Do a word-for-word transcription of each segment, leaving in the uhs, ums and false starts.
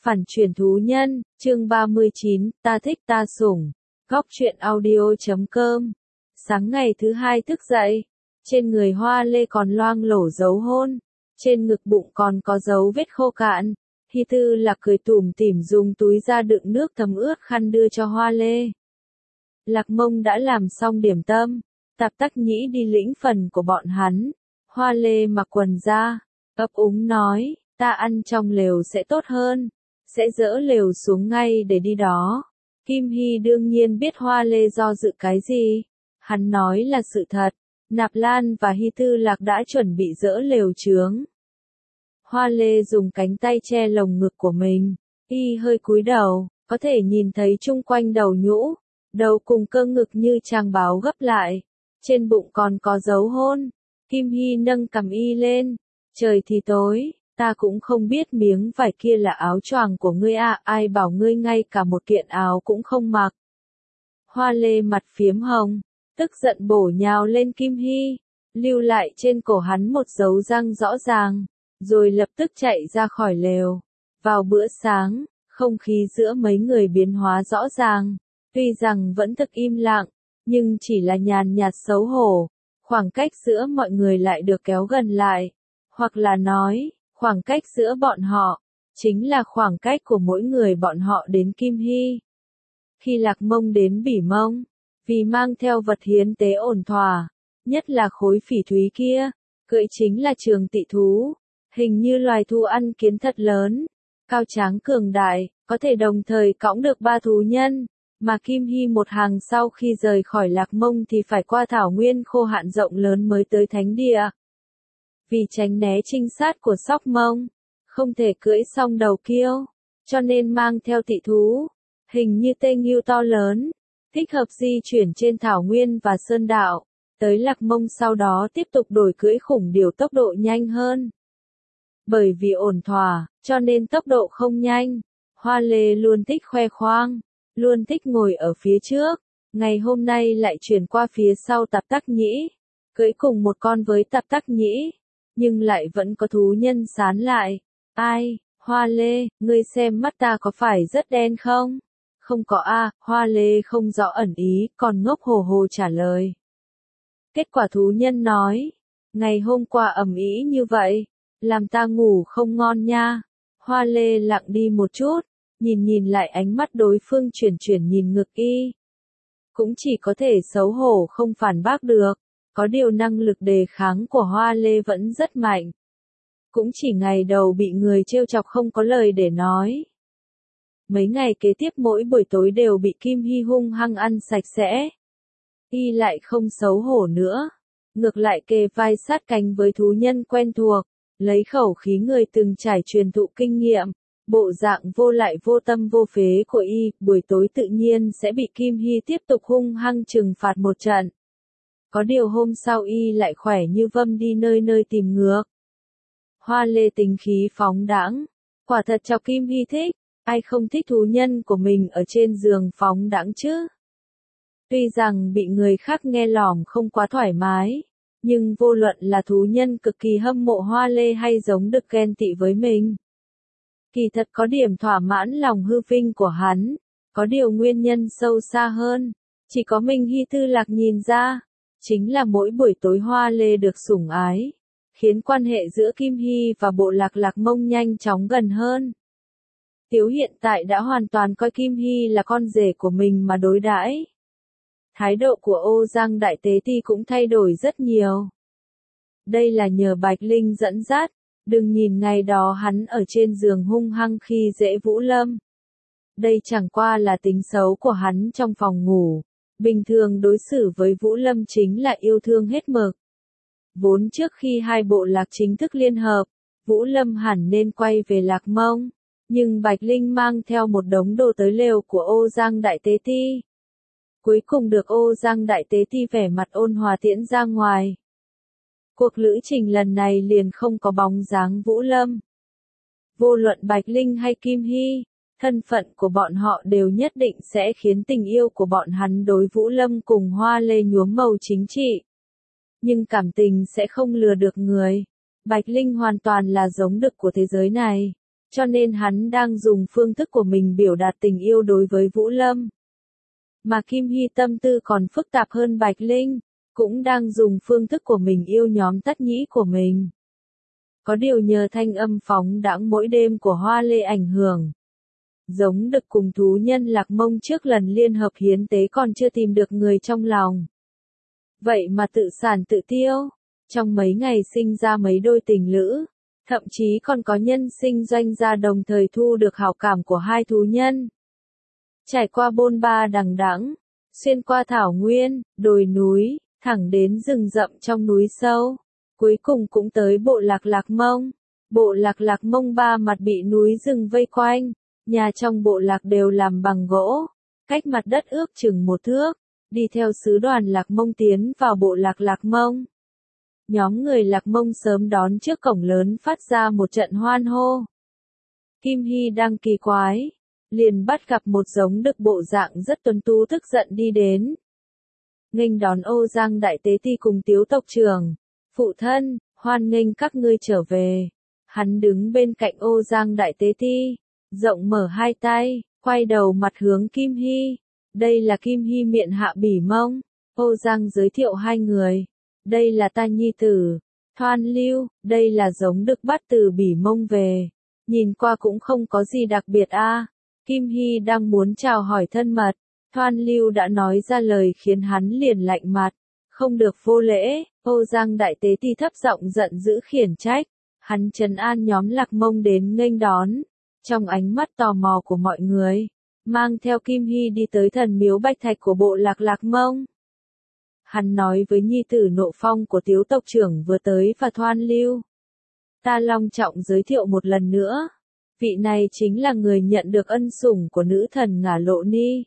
Phản chuyển thú nhân, chương ba mươi chín, ta thích ta sủng. Góc truyện audio chấm com. Sáng ngày thứ hai thức dậy, trên người Hoa Lê còn loang lổ dấu hôn, trên ngực bụng còn có dấu vết khô cạn. Hy Tư Lạc cười tủm tỉm dùng túi ra đựng nước thấm ướt khăn đưa cho Hoa Lê. Lạc Mông đã làm xong điểm tâm, Tạp Tắc Nhĩ đi lĩnh phần của bọn hắn. Hoa Lê mặc quần ra, ấp úng nói, ta ăn trong lều sẽ tốt hơn, sẽ dỡ lều xuống ngay để đi đó. Kim Hy đương nhiên biết Hoa Lê do dự cái gì. Hắn nói là sự thật, Nạp Lan và Hy Tư Lạc đã chuẩn bị dỡ lều chướng. Hoa Lê dùng cánh tay che lồng ngực của mình, y hơi cúi đầu, có thể nhìn thấy chung quanh đầu nhũ, đầu cùng cơ ngực như trang báo gấp lại, trên bụng còn có dấu hôn. Kim Hy nâng cằm y lên, trời thì tối, ta cũng không biết miếng vải kia là áo choàng của ngươi à, ai bảo ngươi ngay cả một kiện áo cũng không mặc. Hoa Lê mặt phiếm hồng, tức giận bổ nhào lên Kim Hy, lưu lại trên cổ hắn một dấu răng rõ ràng, rồi lập tức chạy ra khỏi lều. Vào bữa sáng, không khí giữa mấy người biến hóa rõ ràng, tuy rằng vẫn thực im lặng, nhưng chỉ là nhàn nhạt xấu hổ, khoảng cách giữa mọi người lại được kéo gần lại, hoặc là nói, khoảng cách giữa bọn họ, chính là khoảng cách của mỗi người bọn họ đến Kim Hy. Khi Lạc Mông đến Bỉ Mông, vì mang theo vật hiến tế ổn thỏa, nhất là khối phỉ thúy kia, cưỡi chính là trường tị thú, hình như loài thú ăn kiến thật lớn, cao tráng cường đại, có thể đồng thời cõng được ba thú nhân, mà Kim Hy một hàng sau khi rời khỏi Lạc Mông thì phải qua thảo nguyên khô hạn rộng lớn mới tới thánh địa. Vì tránh né trinh sát của Sóc Mông, không thể cưỡi song đầu kiêu, cho nên mang theo tị thú, hình như tê nghưu to lớn, thích hợp di chuyển trên thảo nguyên và sơn đạo, tới Lạc Mông sau đó tiếp tục đổi cưỡi khủng điểu tốc độ nhanh hơn. Bởi vì ổn thỏa, cho nên tốc độ không nhanh, Hoa Lê luôn thích khoe khoang, luôn thích ngồi ở phía trước, ngày hôm nay lại chuyển qua phía sau Tạp Tắc Nhĩ, cưỡi cùng một con với Tạp Tắc Nhĩ, nhưng lại vẫn có thú nhân sán lại. Ai, Hoa Lê, ngươi xem mắt ta có phải rất đen không? Không có a, à, Hoa Lê không rõ ẩn ý, còn ngốc hồ hồ trả lời. Kết quả thú nhân nói, ngày hôm qua ầm ĩ như vậy, làm ta ngủ không ngon nha. Hoa Lê lặng đi một chút, nhìn nhìn lại ánh mắt đối phương chuyển chuyển nhìn ngực y. Cũng chỉ có thể xấu hổ không phản bác được, có điều năng lực đề kháng của Hoa Lê vẫn rất mạnh. Cũng chỉ ngày đầu bị người trêu chọc không có lời để nói. Mấy ngày kế tiếp mỗi buổi tối đều bị Kim Hy hung hăng ăn sạch sẽ. Y lại không xấu hổ nữa, ngược lại kề vai sát cánh với thú nhân quen thuộc, lấy khẩu khí người từng trải truyền thụ kinh nghiệm, bộ dạng vô lại vô tâm vô phế của y, buổi tối tự nhiên sẽ bị Kim Hy tiếp tục hung hăng trừng phạt một trận. Có điều hôm sau y lại khỏe như vâm đi nơi nơi tìm ngược. Hoa Lê tính khí phóng đãng, quả thật chọc Kim Hy thích, ai không thích thú nhân của mình ở trên giường phóng đãng chứ. Tuy rằng bị người khác nghe lỏm không quá thoải mái, nhưng vô luận là thú nhân cực kỳ hâm mộ Hoa Lê hay giống được ghen tị với mình. Kỳ thật có điểm thỏa mãn lòng hư vinh của hắn, có điều nguyên nhân sâu xa hơn, chỉ có mình Hy Tư Lạc nhìn ra, chính là mỗi buổi tối Hoa Lê được sủng ái, khiến quan hệ giữa Kim Hy và bộ lạc Lạc Mông nhanh chóng gần hơn. Tiếu hiện tại đã hoàn toàn coi Kim Hy là con rể của mình mà đối đãi. Thái độ của Ô Giang Đại Tế Ti cũng thay đổi rất nhiều. Đây là nhờ Bạch Linh dẫn dắt, đừng nhìn ngày đó hắn ở trên giường hung hăng khi dễ Vũ Lâm. Đây chẳng qua là tính xấu của hắn trong phòng ngủ, bình thường đối xử với Vũ Lâm chính là yêu thương hết mực. Vốn trước khi hai bộ lạc chính thức liên hợp, Vũ Lâm hẳn nên quay về Lạc Mông, nhưng Bạch Linh mang theo một đống đồ tới lều của Ô Giang Đại Tế Ti. Cuối cùng được Ô Giang Đại Tế Ti vẻ mặt ôn hòa tiễn ra ngoài. Cuộc lữ trình lần này liền không có bóng dáng Vũ Lâm. Vô luận Bạch Linh hay Kim Hy, thân phận của bọn họ đều nhất định sẽ khiến tình yêu của bọn hắn đối Vũ Lâm cùng Hoa Lê nhuốm màu chính trị. Nhưng cảm tình sẽ không lừa được người. Bạch Linh hoàn toàn là giống đực của thế giới này. Cho nên hắn đang dùng phương thức của mình biểu đạt tình yêu đối với Vũ Lâm. Mà Kim Hy tâm tư còn phức tạp hơn Bạch Linh, cũng đang dùng phương thức của mình yêu nhóm Tất Nhĩ của mình. Có điều nhờ thanh âm phóng đãng mỗi đêm của Hoa Lê ảnh hưởng. Giống đực cùng thú nhân Lạc Mông trước lần liên hợp hiến tế còn chưa tìm được người trong lòng. Vậy mà tự sản tự tiêu, trong mấy ngày sinh ra mấy đôi tình lữ, thậm chí còn có nhân sinh doanh gia đồng thời thu được hảo cảm của hai thú nhân. Trải qua bôn ba đằng đẵng, xuyên qua thảo nguyên, đồi núi, thẳng đến rừng rậm trong núi sâu, cuối cùng cũng tới bộ lạc Lạc Mông. Bộ lạc Lạc Mông ba mặt bị núi rừng vây quanh, nhà trong bộ lạc đều làm bằng gỗ, cách mặt đất ước chừng một thước, đi theo sứ đoàn Lạc Mông tiến vào bộ lạc Lạc Mông. Nhóm người Lạc Mông sớm đón trước cổng lớn phát ra một trận hoan hô. Kim Hy đang kỳ quái, liền bắt gặp một giống đực bộ dạng rất tuấn tú tức giận đi đến. Nghênh đón Ô Giang Đại Tế Ti cùng Tiếu tộc trưởng, phụ thân, hoan nghênh các ngươi trở về. Hắn đứng bên cạnh Ô Giang Đại Tế Ti, rộng mở hai tay, quay đầu mặt hướng Kim Hy. Đây là Kim Hy miện hạ Bỉ Mông. Ô Giang giới thiệu hai người. Đây là ta nhi tử, Thoan Lưu, đây là giống đực bắt từ Bỉ Mông về. Nhìn qua cũng không có gì đặc biệt a. À. Kim Hy đang muốn chào hỏi thân mật, Thoan Lưu đã nói ra lời khiến hắn liền lạnh mặt, không được vô lễ. Ô Giang Đại Tế Ti thấp giọng giận dữ khiển trách, hắn trấn an nhóm Lạc Mông đến nghênh đón, trong ánh mắt tò mò của mọi người, mang theo Kim Hy đi tới thần miếu Bạch Thạch của bộ lạc Lạc Mông. Hắn nói với nhi tử Nộ Phong của Tiếu tộc trưởng vừa tới và Thoan Lưu. Ta long trọng giới thiệu một lần nữa, vị này chính là người nhận được ân sủng của nữ thần Ngả Lộ Ni.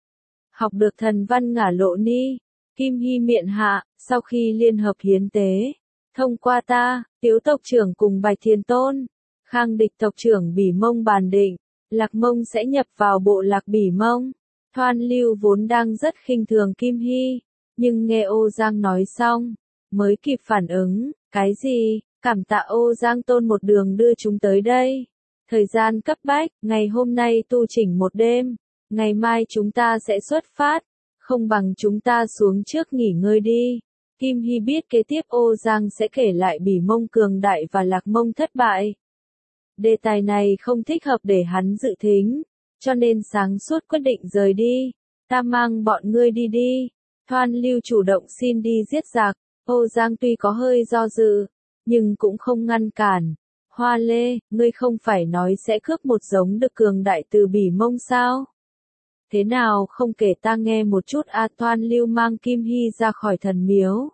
Học được thần văn Ngả Lộ Ni, Kim Hy miện hạ, sau khi liên hợp hiến tế, thông qua ta, Tiếu tộc trưởng cùng Bạch Thiên Tôn, Khang Địch tộc trưởng Bỉ Mông bàn định, Lạc Mông sẽ nhập vào bộ lạc Bỉ Mông. Thoan Lưu vốn đang rất khinh thường Kim Hy, nhưng nghe Ô Giang nói xong, mới kịp phản ứng, cái gì, cảm tạ Ô Giang Tôn một đường đưa chúng tới đây. Thời gian cấp bách, ngày hôm nay tu chỉnh một đêm, ngày mai chúng ta sẽ xuất phát, không bằng chúng ta xuống trước nghỉ ngơi đi. Kim Hy biết kế tiếp Ô Giang sẽ kể lại Bỉ Mông cường đại và Lạc Mông thất bại. Đề tài này không thích hợp để hắn dự thính, cho nên sáng suốt quyết định rời đi. Ta mang bọn ngươi đi đi. Thoan Lưu chủ động xin đi giết giặc. Ô Giang tuy có hơi do dự, nhưng cũng không ngăn cản. Hoa Lê, ngươi không phải nói sẽ cướp một giống đực cường đại từ Bỉ Mông sao? Thế nào không kể ta nghe một chút a. Thoan Lưu mang Kim Hy ra khỏi thần miếu.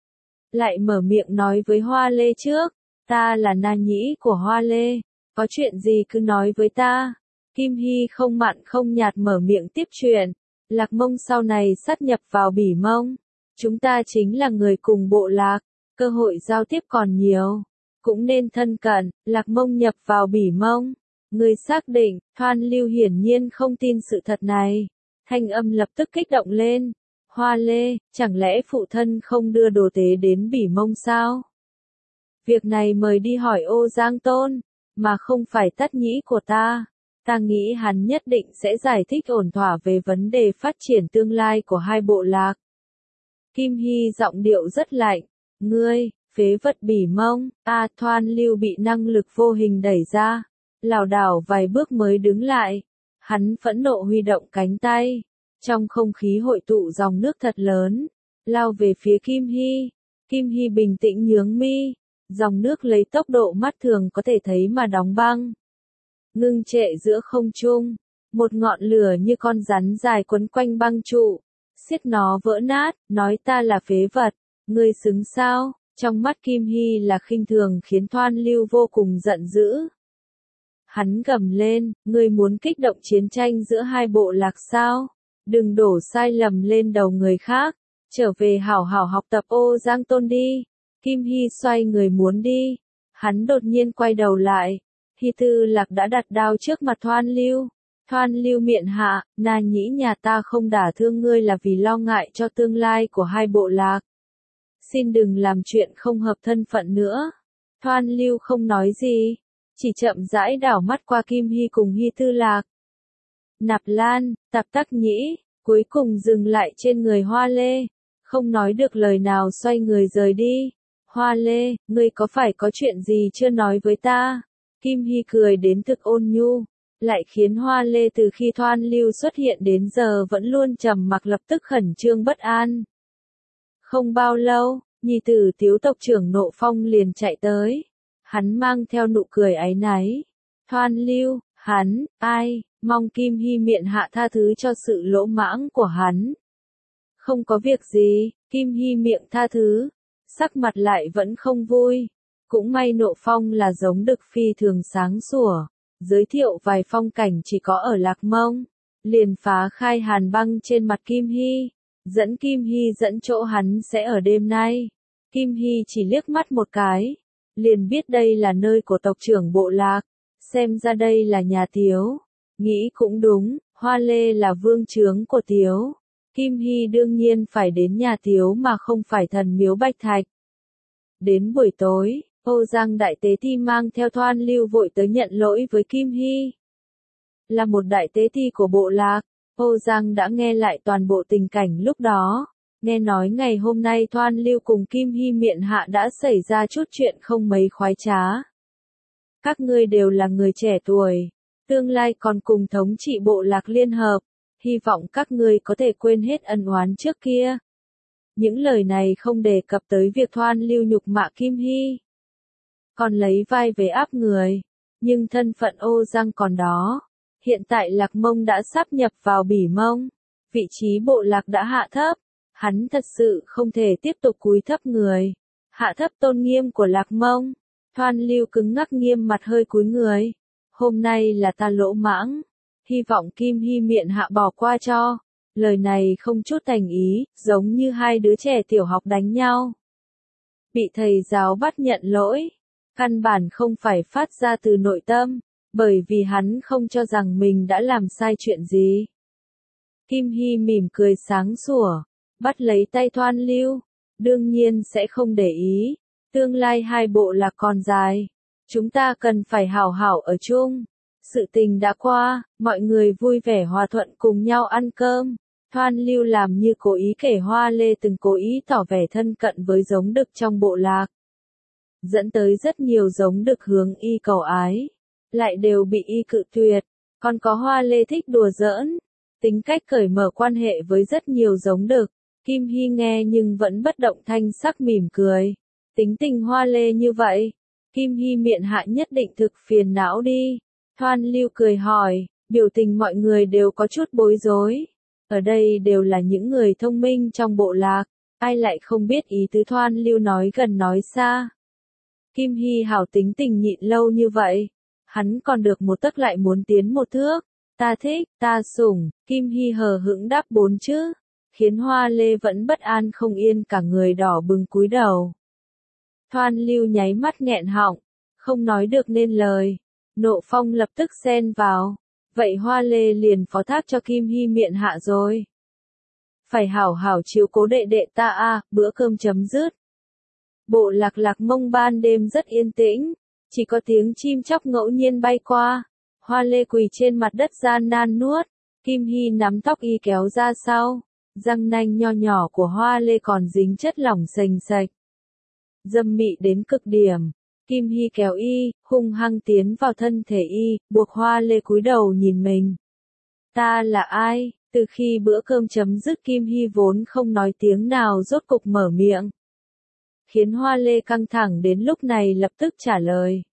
Lại mở miệng nói với Hoa Lê trước, ta là na nhĩ của Hoa Lê, có chuyện gì cứ nói với ta. Kim Hy không mặn không nhạt mở miệng tiếp chuyện, Lạc Mông sau này sát nhập vào Bỉ Mông. Chúng ta chính là người cùng bộ lạc, cơ hội giao tiếp còn nhiều, cũng nên thân cận. Lạc Mông nhập vào Bỉ Mông. Người xác định, Thoan Lưu hiển nhiên không tin sự thật này. Thanh âm lập tức kích động lên. Hoa Lê, chẳng lẽ phụ thân không đưa đồ tế đến Bỉ Mông sao? Việc này mời đi hỏi Ô Giang Tôn, mà không phải Tất Nhĩ của ta. Ta nghĩ hắn nhất định sẽ giải thích ổn thỏa về vấn đề phát triển tương lai của hai bộ lạc. Kim Hy giọng điệu rất lạnh. Ngươi, phế vật Bỉ Mông. A. Thoan Lưu bị năng lực vô hình đẩy ra, lảo đảo vài bước mới đứng lại. Hắn phẫn nộ huy động cánh tay, trong không khí hội tụ dòng nước thật lớn, lao về phía Kim Hy. Kim Hy bình tĩnh nhướng mi, dòng nước lấy tốc độ mắt thường có thể thấy mà đóng băng, ngưng trệ giữa không trung. Một ngọn lửa như con rắn dài quấn quanh băng trụ, xiết nó vỡ nát. Nói ta là phế vật, ngươi xứng sao? Trong mắt Kim Hy là khinh thường khiến Thoan Lưu vô cùng giận dữ. Hắn gầm lên, ngươi muốn kích động chiến tranh giữa hai bộ lạc sao? Đừng đổ sai lầm lên đầu người khác, trở về hảo hảo học tập Ô Giang Tôn đi. Kim Hy xoay người muốn đi, hắn đột nhiên quay đầu lại. Hy Tư Lạc đã đặt đao trước mặt Thoan Lưu. Thoan Lưu miệng hạ, na nhĩ nhà ta không đả thương ngươi là vì lo ngại cho tương lai của hai bộ lạc. Xin đừng làm chuyện không hợp thân phận nữa. Thoan Lưu không nói gì, chỉ chậm rãi đảo mắt qua Kim Hy cùng Hy Tư Lạc. Nạp Lan, Tạp Tắc Nhĩ, cuối cùng dừng lại trên người Hoa Lê, không nói được lời nào xoay người rời đi. Hoa Lê, ngươi có phải có chuyện gì chưa nói với ta? Kim Hy cười đến thực ôn nhu, lại khiến Hoa Lê từ khi Thoan Lưu xuất hiện đến giờ vẫn luôn trầm mặc lập tức khẩn trương bất an. Không bao lâu, nhi tử Tiếu tộc trưởng Nộ Phong liền chạy tới. Hắn mang theo nụ cười áy náy. Thoan Lưu, hắn, ai, mong Kim Hy miện hạ tha thứ cho sự lỗ mãng của hắn. Không có việc gì, Kim Hy miệng tha thứ, sắc mặt lại vẫn không vui. Cũng may Nộ Phong là giống đực phi thường sáng sủa, giới thiệu vài phong cảnh chỉ có ở Lạc Mông, liền phá khai hàn băng trên mặt Kim Hy, dẫn Kim Hy dẫn chỗ hắn sẽ ở đêm nay. Kim Hy chỉ liếc mắt một cái, liền biết đây là nơi của tộc trưởng bộ lạc, xem ra đây là nhà Tiếu. Nghĩ cũng đúng, Hoa Lê là vương trướng của Tiếu. Kim Hy đương nhiên phải đến nhà Tiếu mà không phải thần miếu Bạch Thạch. Đến buổi tối, Âu Giang Đại Tế Ti mang theo Thoan Lưu vội tới nhận lỗi với Kim Hy. Là một đại tế ti của bộ lạc, Âu Giang đã nghe lại toàn bộ tình cảnh lúc đó. Nghe nói ngày hôm nay Thoan Lưu cùng Kim Hy miện hạ đã xảy ra chút chuyện không mấy khoái trá. Các ngươi đều là người trẻ tuổi, tương lai còn cùng thống trị bộ lạc liên hợp, hy vọng các ngươi có thể quên hết ân oán trước kia. Những lời này không đề cập tới việc Thoan Lưu nhục mạ Kim Hy, còn lấy vai về áp người, nhưng thân phận Ô Giang còn đó. Hiện tại Lạc Mông đã sáp nhập vào Bỉ Mông, vị trí bộ lạc đã hạ thấp, hắn thật sự không thể tiếp tục cúi thấp người, hạ thấp tôn nghiêm của Lạc Mông. Thoan Lưu cứng ngắc nghiêm mặt hơi cúi người, hôm nay là ta lỗ mãng, hy vọng Kim Hy miện hạ bỏ qua cho. Lời này không chút thành ý, giống như hai đứa trẻ tiểu học đánh nhau. Bị thầy giáo bắt nhận lỗi, căn bản không phải phát ra từ nội tâm, bởi vì hắn không cho rằng mình đã làm sai chuyện gì. Kim Hy mỉm cười sáng sủa, bắt lấy tay Thoan Lưu, đương nhiên sẽ không để ý, tương lai hai bộ lạc còn dài, chúng ta cần phải hảo hảo ở chung. Sự tình đã qua, mọi người vui vẻ hòa thuận cùng nhau ăn cơm. Thoan Lưu làm như cố ý kể Hoa Lê từng cố ý tỏ vẻ thân cận với giống đực trong bộ lạc, dẫn tới rất nhiều giống đực hướng y cầu ái, lại đều bị y cự tuyệt. Còn có Hoa Lê thích đùa giỡn, tính cách cởi mở quan hệ với rất nhiều giống đực. Kim Hy nghe nhưng vẫn bất động thanh sắc mỉm cười. Tính tình Hoa Lê như vậy, Kim Hy miện hạ nhất định thực phiền não đi. Thoan Lưu cười hỏi, biểu tình mọi người đều có chút bối rối. Ở đây đều là những người thông minh trong bộ lạc, ai lại không biết ý tứ Thoan Lưu nói gần nói xa. Kim Hy hảo tính tình nhịn lâu như vậy, hắn còn được một tấc lại muốn tiến một thước. Ta thích, ta sủng, Kim Hy hờ hững đáp bốn chữ, khiến Hoa Lê vẫn bất an không yên cả người đỏ bừng cúi đầu. Thoan Lưu nháy mắt nghẹn họng, không nói được nên lời. Nộ Phong lập tức xen vào, vậy Hoa Lê liền phó thác cho Kim Hy miện hạ rồi. Phải hảo hảo chiếu cố đệ đệ ta a, à, bữa cơm chấm dứt. Bộ lạc Lạc Mông ban đêm rất yên tĩnh, chỉ có tiếng chim chóc ngẫu nhiên bay qua. Hoa Lê quỳ trên mặt đất gian nan nuốt, Kim Hy nắm tóc y kéo ra sau, răng nanh nho nhỏ của Hoa Lê còn dính chất lỏng sềnh sạch. Dâm mị đến cực điểm, Kim Hy kéo y, hung hăng tiến vào thân thể y, buộc Hoa Lê cúi đầu nhìn mình. Ta là ai? Từ khi bữa cơm chấm dứt Kim Hy vốn không nói tiếng nào rốt cục mở miệng, khiến Hoa Lê căng thẳng đến lúc này lập tức trả lời.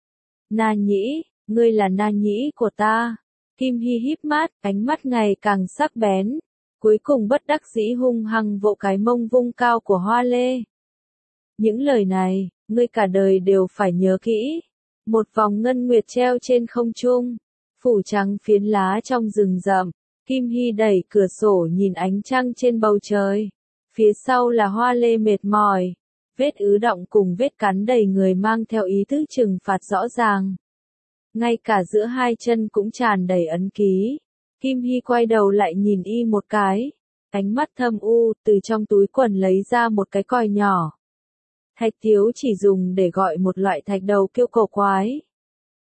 Na Nhĩ, ngươi là Na Nhĩ của ta. Kim Hy híp mắt, ánh mắt ngày càng sắc bén, cuối cùng bất đắc dĩ hung hăng vỗ cái mông vung cao của Hoa Lê. Những lời này, ngươi cả đời đều phải nhớ kỹ. Một vòng ngân nguyệt treo trên không trung, phủ trắng phiến lá trong rừng rậm. Kim Hy đẩy cửa sổ nhìn ánh trăng trên bầu trời. Phía sau là Hoa Lê mệt mỏi, vết ứ động cùng vết cắn đầy người mang theo ý thức trừng phạt rõ ràng. Ngay cả giữa hai chân cũng tràn đầy ấn ký. Kim Hy quay đầu lại nhìn y một cái, ánh mắt thâm u, từ trong túi quần lấy ra một cái còi nhỏ. Thạch Tiếu chỉ dùng để gọi một loại thạch đầu kiêu cổ quái.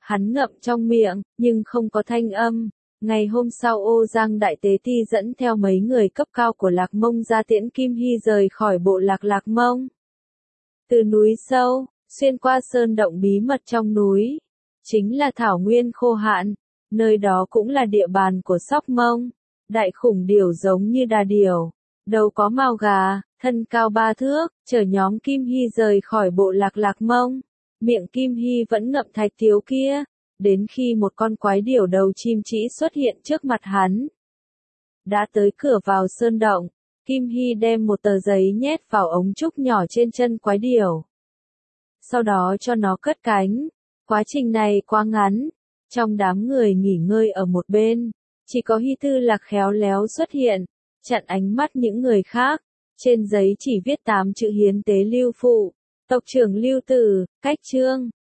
Hắn ngậm trong miệng, nhưng không có thanh âm. Ngày hôm sau Ô Giang Đại Tế Ti dẫn theo mấy người cấp cao của Lạc Mông ra tiễn Kim Hy rời khỏi bộ lạc Lạc Mông. Từ núi sâu, xuyên qua sơn động bí mật trong núi, chính là thảo nguyên khô hạn, nơi đó cũng là địa bàn của Sóc Mông. Đại khủng điểu giống như đà điểu, đầu có mào gà, thân cao ba thước, chở nhóm Kim Hy rời khỏi bộ lạc Lạc Mông. Miệng Kim Hy vẫn ngậm thạch thiếu kia, đến khi một con quái điểu đầu chim chỉ xuất hiện trước mặt hắn. Đã tới cửa vào sơn động, Kim Hy đem một tờ giấy nhét vào ống trúc nhỏ trên chân quái điểu. Sau đó cho nó cất cánh. Quá trình này quá ngắn. Trong đám người nghỉ ngơi ở một bên, chỉ có Hy Tư Lạc khéo léo xuất hiện, chặn ánh mắt những người khác. Trên giấy chỉ viết tám chữ hiến tế Lưu Phụ, tộc trưởng Lưu Tử, cách chương.